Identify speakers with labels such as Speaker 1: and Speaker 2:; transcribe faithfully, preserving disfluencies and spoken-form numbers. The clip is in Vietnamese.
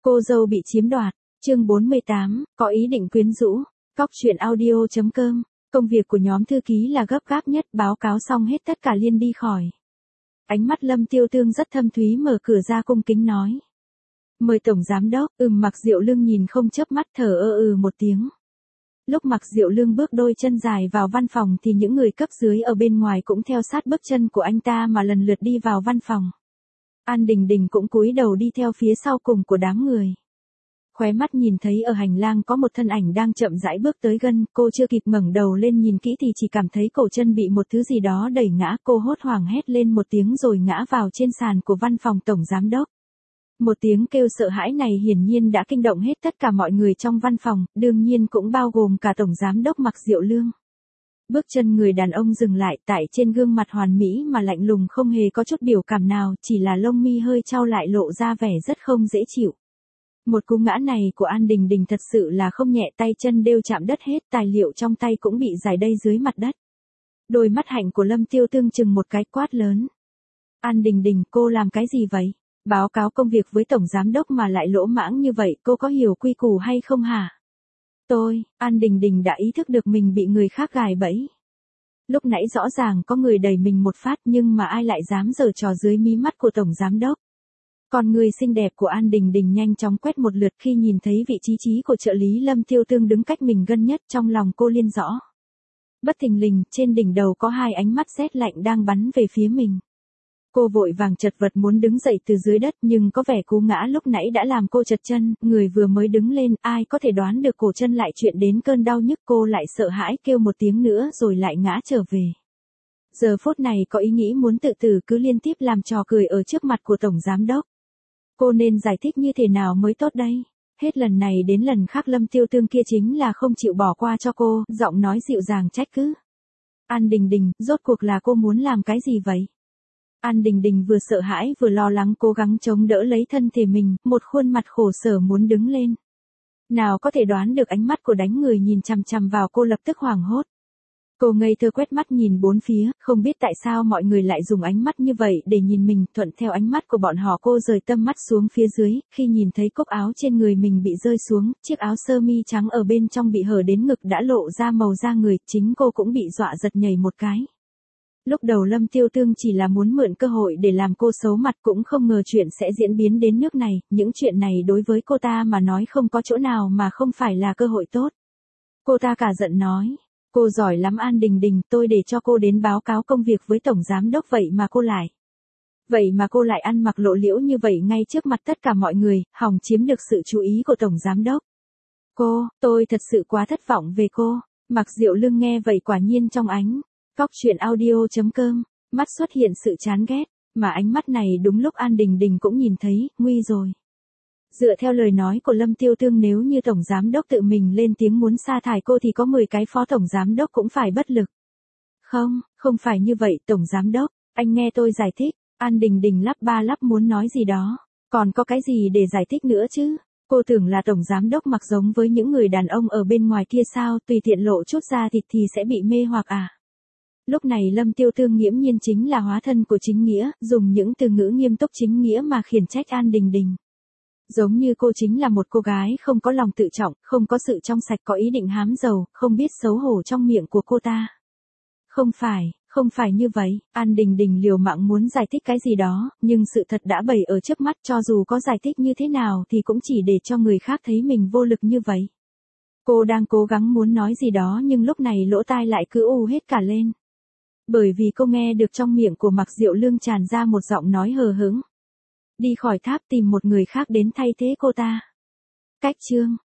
Speaker 1: Cô dâu bị chiếm đoạt, chương bốn mươi tám, có ý định quyến rũ, cóc truyện audio.com, công việc của nhóm thư ký là gấp gáp nhất, báo cáo xong hết tất cả liền đi khỏi. Ánh mắt Lâm Tiêu Tương rất thâm thúy mở cửa ra cung kính nói. Mời Tổng Giám Đốc, ừm Mạc Diệu Lương nhìn không chớp mắt thở ơ ừ một tiếng. Lúc Mạc Diệu Lương bước đôi chân dài vào văn phòng thì những người cấp dưới ở bên ngoài cũng theo sát bước chân của anh ta mà lần lượt đi vào văn phòng. An Đình Đình cũng cúi đầu đi theo phía sau cùng của đám người. Khóe mắt nhìn thấy ở hành lang có một thân ảnh đang chậm rãi bước tới gần, cô chưa kịp ngẩng đầu lên nhìn kỹ thì chỉ cảm thấy cổ chân bị một thứ gì đó đẩy ngã, cô hốt hoảng hét lên một tiếng rồi ngã vào trên sàn của văn phòng Tổng Giám Đốc. Một tiếng kêu sợ hãi này hiển nhiên đã kinh động hết tất cả mọi người trong văn phòng, đương nhiên cũng bao gồm cả Tổng Giám Đốc Mạc Diệu Lương. Bước chân người đàn ông dừng lại, tại trên gương mặt hoàn mỹ mà lạnh lùng không hề có chút biểu cảm nào, chỉ là lông mi hơi chau lại lộ ra vẻ rất không dễ chịu. Một cú ngã này của An Đình Đình thật sự là không nhẹ, tay chân đều chạm đất hết, tài liệu trong tay cũng bị rải đầy dưới mặt đất. Đôi mắt hạnh của Lâm Tiêu Tương chừng một cái quát lớn. An Đình Đình, cô làm cái gì vậy? Báo cáo công việc với Tổng Giám Đốc mà lại lỗ mãng như vậy, cô có hiểu quy củ hay không hả? Tôi, An Đình Đình đã ý thức được mình bị người khác gài bẫy. Lúc nãy rõ ràng có người đẩy mình một phát nhưng mà ai lại dám giở trò dưới mí mắt của Tổng Giám Đốc. Còn người xinh đẹp của An Đình Đình nhanh chóng quét một lượt khi nhìn thấy vị trí trí của trợ lý Lâm Tiêu Tương đứng cách mình gần nhất, trong lòng cô liên rõ. Bất thình lình, trên đỉnh đầu có hai ánh mắt rét lạnh đang bắn về phía mình. Cô vội vàng chật vật muốn đứng dậy từ dưới đất nhưng có vẻ cú ngã lúc nãy đã làm cô chật chân, người vừa mới đứng lên, ai có thể đoán được cổ chân lại chuyện đến cơn đau nhức, cô lại sợ hãi kêu một tiếng nữa rồi lại ngã trở về. Giờ phút này có ý nghĩ muốn tự tử cứ liên tiếp làm trò cười ở trước mặt của Tổng Giám Đốc. Cô nên giải thích như thế nào mới tốt đây? Hết lần này đến lần khác Lâm Tiêu Tương kia chính là không chịu bỏ qua cho cô, giọng nói dịu dàng trách cứ. An Đình Đình, rốt cuộc là cô muốn làm cái gì vậy? An Đình Đình vừa sợ hãi vừa lo lắng cố gắng chống đỡ lấy thân thể mình, một khuôn mặt khổ sở muốn đứng lên. Nào có thể đoán được ánh mắt của đánh người nhìn chằm chằm vào cô lập tức hoảng hốt. Cô ngây thơ quét mắt nhìn bốn phía, không biết tại sao mọi người lại dùng ánh mắt như vậy để nhìn mình, thuận theo ánh mắt của bọn họ cô rời tâm mắt xuống phía dưới, khi nhìn thấy cúc áo trên người mình bị rơi xuống, chiếc áo sơ mi trắng ở bên trong bị hở đến ngực đã lộ ra màu da người, chính cô cũng bị dọa giật nhảy một cái. Lúc đầu Lâm Tiêu Tương chỉ là muốn mượn cơ hội để làm cô xấu mặt, cũng không ngờ chuyện sẽ diễn biến đến nước này, những chuyện này đối với cô ta mà nói không có chỗ nào mà không phải là cơ hội tốt. Cô ta cả giận nói, cô giỏi lắm An Đình Đình, tôi để cho cô đến báo cáo công việc với Tổng Giám Đốc vậy mà cô lại. Vậy mà cô lại ăn mặc lộ liễu như vậy ngay trước mặt tất cả mọi người, hòng chiếm được sự chú ý của Tổng Giám Đốc. Cô, tôi thật sự quá thất vọng về cô. Mạc Diệu Lương nghe vậy quả nhiên trong ánh cóc truyện audio.com, mắt xuất hiện sự chán ghét, mà ánh mắt này đúng lúc An Đình Đình cũng nhìn thấy, nguy rồi. Dựa theo lời nói của Lâm Tiêu Tương, nếu như Tổng Giám Đốc tự mình lên tiếng muốn sa thải cô thì có mười cái Phó Tổng Giám Đốc cũng phải bất lực. Không, không phải như vậy Tổng Giám Đốc, anh nghe tôi giải thích. An Đình Đình lắp ba lắp muốn nói gì đó, còn có cái gì để giải thích nữa chứ? Cô tưởng là Tổng Giám Đốc mặc giống với những người đàn ông ở bên ngoài kia sao, tùy tiện lộ chút da thịt thì sẽ bị mê hoặc à? Lúc này Lâm Tiêu Tương nghiễm nhiên chính là hóa thân của chính nghĩa, dùng những từ ngữ nghiêm túc chính nghĩa mà khiển trách An Đình Đình. Giống như cô chính là một cô gái không có lòng tự trọng, không có sự trong sạch, có ý định hám giàu, không biết xấu hổ trong miệng của cô ta. Không phải, không phải như vậy, An Đình Đình liều mạng muốn giải thích cái gì đó, nhưng sự thật đã bày ở trước mắt, cho dù có giải thích như thế nào thì cũng chỉ để cho người khác thấy mình vô lực như vậy. Cô đang cố gắng muốn nói gì đó nhưng lúc này lỗ tai lại cứ u hết cả lên. Bởi vì cô nghe được trong miệng của Mạc Diệu Lương tràn ra một giọng nói hờ hững. Đi khỏi tháp tìm một người khác đến thay thế cô ta. Cách chương